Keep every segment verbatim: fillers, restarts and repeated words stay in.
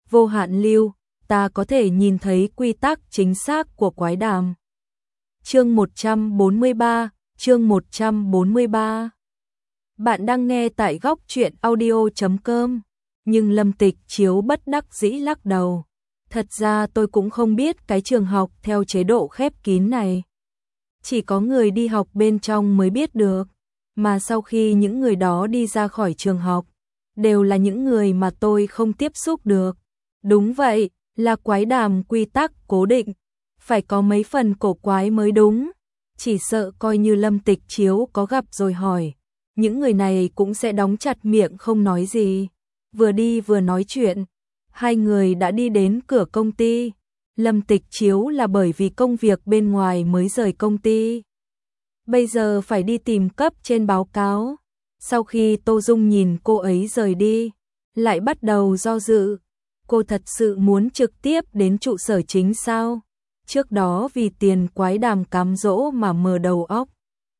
vô hạn lưu, ta có thể nhìn thấy quy tắc chính xác của quái đàm. Chương một trăm bốn mươi ba, chương một trăm bốn mươi ba. Bạn đang nghe tại góc truyện audio chấm com, nhưng Lâm Tịch Chiếu bất đắc dĩ lắc đầu. Thật ra tôi cũng không biết cái trường học theo chế độ khép kín này. Chỉ có người đi học bên trong mới biết được, mà sau khi những người đó đi ra khỏi trường học, đều là những người mà tôi không tiếp xúc được. Đúng vậy, là quái đàm quy tắc cố định, phải có mấy phần cổ quái mới đúng. Chỉ sợ coi như Lâm Tịch Chiếu có gặp rồi hỏi, những người này cũng sẽ đóng chặt miệng không nói gì. Vừa đi vừa nói chuyện, hai người đã đi đến cửa công ty. Lâm Tịch Chiếu là bởi vì công việc bên ngoài mới rời công ty. Bây giờ phải đi tìm cấp trên báo cáo. Sau khi Tô Dung nhìn cô ấy rời đi, lại bắt đầu do dự. Cô thật sự muốn trực tiếp đến trụ sở chính sao? Trước đó vì tiền quái đàm cám dỗ mà mờ đầu óc.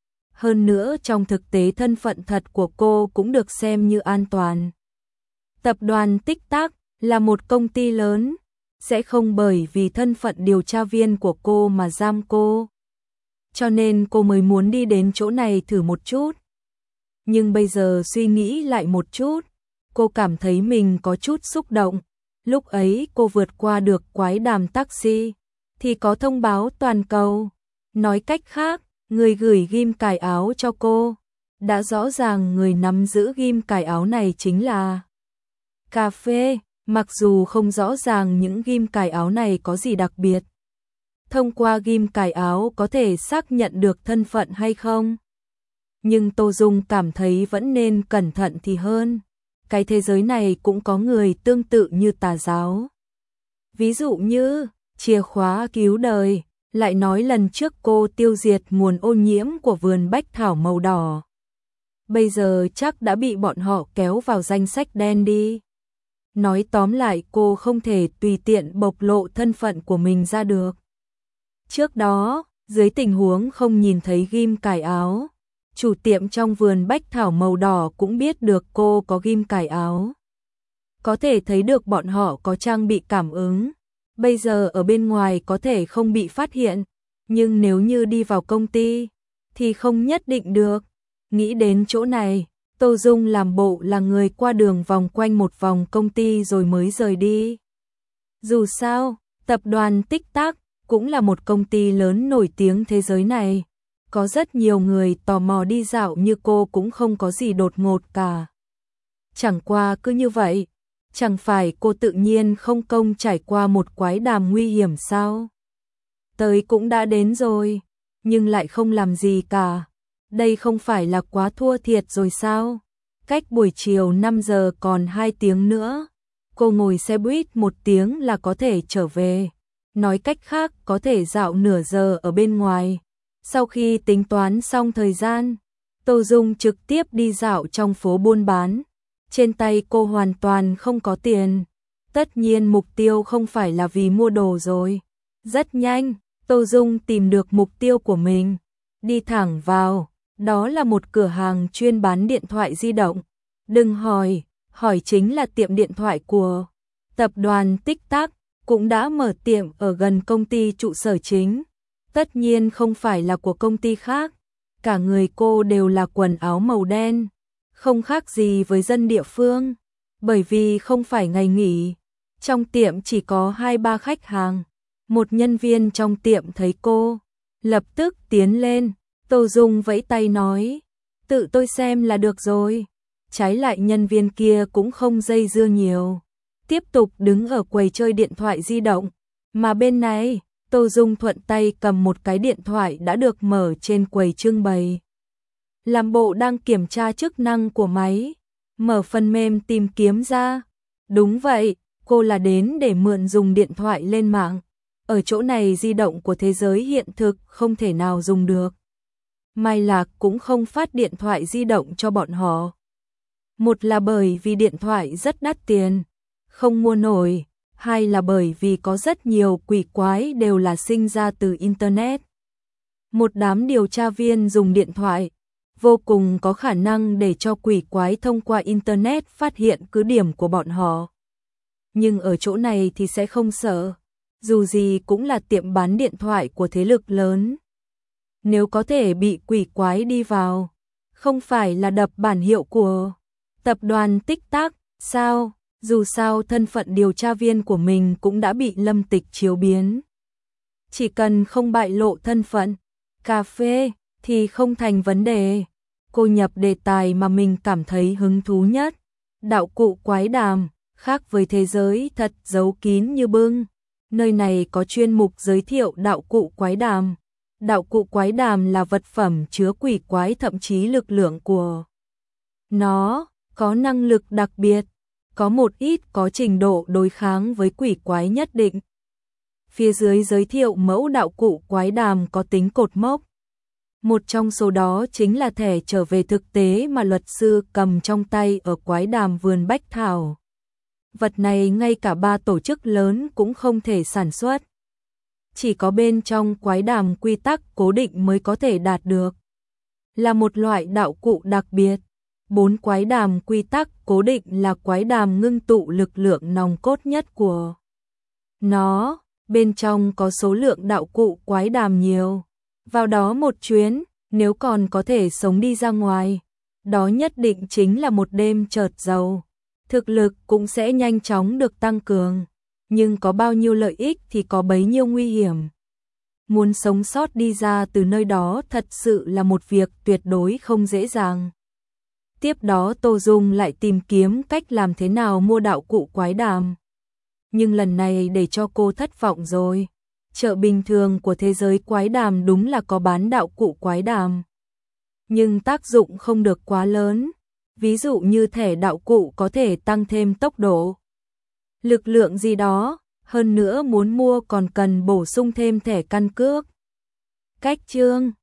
Hơn nữa trong thực tế thân phận thật của cô cũng được xem như an toàn. Tập đoàn Tích Tắc là một công ty lớn, sẽ không bởi vì thân phận điều tra viên của cô mà giam cô. Cho nên cô mới muốn đi đến chỗ này thử một chút. Nhưng bây giờ suy nghĩ lại một chút, cô cảm thấy mình có chút xúc động. Lúc ấy cô vượt qua được quái đàm taxi, thì có thông báo toàn cầu. Nói cách khác, người gửi ghim cài áo cho cô. Đã rõ ràng người nắm giữ ghim cài áo này chính là Cà Phê, mặc dù không rõ ràng những ghim cài áo này có gì đặc biệt. Thông qua ghim cài áo có thể xác nhận được thân phận hay không? Nhưng Tô Dung cảm thấy vẫn nên cẩn thận thì hơn. Cái thế giới này cũng có người tương tự như tà giáo. Ví dụ như, chìa khóa cứu đời, lại nói lần trước cô tiêu diệt nguồn ô nhiễm của vườn bách thảo màu đỏ. Bây giờ chắc đã bị bọn họ kéo vào danh sách đen đi. Nói tóm lại cô không thể tùy tiện bộc lộ thân phận của mình ra được. Trước đó, dưới tình huống không nhìn thấy ghim cài áo, chủ tiệm trong vườn bách thảo màu đỏ cũng biết được cô có ghim cài áo. Có thể thấy được bọn họ có trang bị cảm ứng. Bây giờ ở bên ngoài có thể không bị phát hiện, nhưng nếu như đi vào công ty, thì không nhất định được. Nghĩ đến chỗ này, Tô Dung làm bộ là người qua đường vòng quanh một vòng công ty rồi mới rời đi. Dù sao, tập đoàn Tích Tắc cũng là một công ty lớn nổi tiếng thế giới này. Có rất nhiều người tò mò đi dạo như cô cũng không có gì đột ngột cả. Chẳng qua cứ như vậy, chẳng phải cô tự nhiên không công trải qua một quái đàm nguy hiểm sao? Tới cũng đã đến rồi, nhưng lại không làm gì cả. Đây không phải là quá thua thiệt rồi sao? Cách buổi chiều năm giờ còn hai tiếng nữa. Cô ngồi xe buýt một tiếng là có thể trở về. Nói cách khác có thể dạo nửa giờ ở bên ngoài. Sau khi tính toán xong thời gian, Tô Dung trực tiếp đi dạo trong phố buôn bán. Trên tay cô hoàn toàn không có tiền. Tất nhiên mục tiêu không phải là vì mua đồ rồi. Rất nhanh, Tô Dung tìm được mục tiêu của mình. Đi thẳng vào, đó là một cửa hàng chuyên bán điện thoại di động. Đừng hỏi, hỏi chính là tiệm điện thoại của tập đoàn Tích Tắc, cũng đã mở tiệm ở gần công ty trụ sở chính. Tất nhiên không phải là của công ty khác. Cả người cô đều là quần áo màu đen, không khác gì với dân địa phương. Bởi vì không phải ngày nghỉ, trong tiệm chỉ có hai ba khách hàng. Một nhân viên trong tiệm thấy cô, lập tức tiến lên. Tô Dung vẫy tay nói, tự tôi xem là được rồi. Trái lại nhân viên kia cũng không dây dưa nhiều, tiếp tục đứng ở quầy chơi điện thoại di động. Mà bên này, Tô Dung thuận tay cầm một cái điện thoại đã được mở trên quầy trưng bày. Làm bộ đang kiểm tra chức năng của máy, mở phần mềm tìm kiếm ra. Đúng vậy, cô là đến để mượn dùng điện thoại lên mạng. Ở chỗ này di động của thế giới hiện thực không thể nào dùng được. Mai Lạc cũng không phát điện thoại di động cho bọn họ. Một là bởi vì điện thoại rất đắt tiền, không mua nổi. Hai là bởi vì có rất nhiều quỷ quái đều là sinh ra từ Internet. Một đám điều tra viên dùng điện thoại, vô cùng có khả năng để cho quỷ quái thông qua Internet phát hiện cứ điểm của bọn họ. nhưng ở chỗ này thì sẽ không sợ, dù gì cũng là tiệm bán điện thoại của thế lực lớn. Nếu có thể bị quỷ quái đi vào, không phải là đập bản hiệu của tập đoàn Tích Tắc, sao? Dù sao thân phận điều tra viên của mình cũng đã bị Lâm Tịch chiếu biến. Chỉ cần không bại lộ thân phận, cà phê thì không thành vấn đề. Cô nhập đề tài mà mình cảm thấy hứng thú nhất. Đạo cụ quái đàm, khác với thế giới thật giấu kín như bưng. Nơi này có chuyên mục giới thiệu đạo cụ quái đàm. Đạo cụ quái đàm là vật phẩm chứa quỷ quái, thậm chí lực lượng của nó có năng lực đặc biệt, có một ít có trình độ đối kháng với quỷ quái nhất định. Phía dưới giới thiệu mẫu đạo cụ quái đàm có tính cột mốc. Một trong số đó chính là thẻ trở về thực tế mà luật sư cầm trong tay ở quái đàm vườn Bách Thảo. Vật này ngay cả ba tổ chức lớn cũng không thể sản xuất. Chỉ có bên trong quái đàm quy tắc cố định mới có thể đạt được. Là một loại đạo cụ đặc biệt. Bốn quái đàm quy tắc cố định là quái đàm ngưng tụ lực lượng nòng cốt nhất của nó. Bên trong có số lượng đạo cụ quái đàm nhiều. Vào đó một chuyến, nếu còn có thể sống đi ra ngoài, đó nhất định chính là một đêm chợt giàu. Thực lực cũng sẽ nhanh chóng được tăng cường. Nhưng có bao nhiêu lợi ích thì có bấy nhiêu nguy hiểm. Muốn sống sót đi ra từ nơi đó thật sự là một việc tuyệt đối không dễ dàng. Tiếp đó Tô Dung lại tìm kiếm cách làm thế nào mua đạo cụ quái đàm. Nhưng lần này để cho cô thất vọng rồi. Chợ bình thường của thế giới quái đàm đúng là có bán đạo cụ quái đàm. Nhưng tác dụng không được quá lớn. Ví dụ như thẻ đạo cụ có thể tăng thêm tốc độ, lực lượng gì đó, hơn nữa muốn mua còn cần bổ sung thêm thẻ căn cước. Cách chương